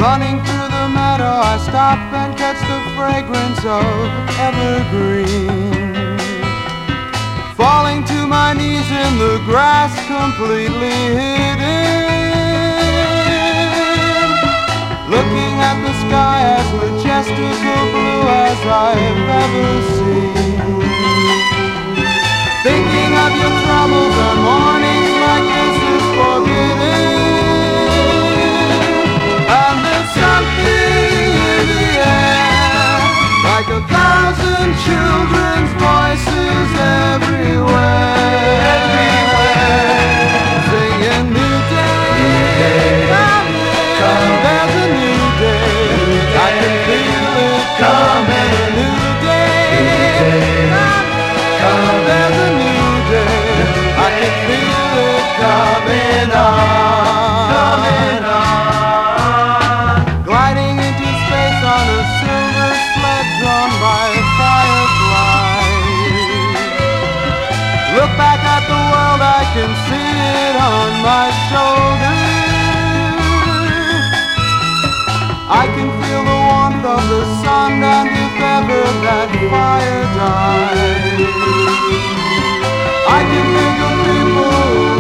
Running through the meadow, I stop and catch the fragrance of evergreen. Falling to my knees in the grass, completely hidden. Looking at the sky as majestic a blue as I've ever seen. Thinking of your troubles on mornings like this is forbidden. And there's something in the air, like 1,000 children's voices everywhere, singing new day, coming, there's a new day, I can feel it coming, a new day, coming, there's a new day, I can feel it coming on, coming on. Gliding into space on a silver sled drawn by a firefly. Look back at the world, I can see it on my shoulder. I can feel the warmth of the sun, and if ever that fire dies, I can think of people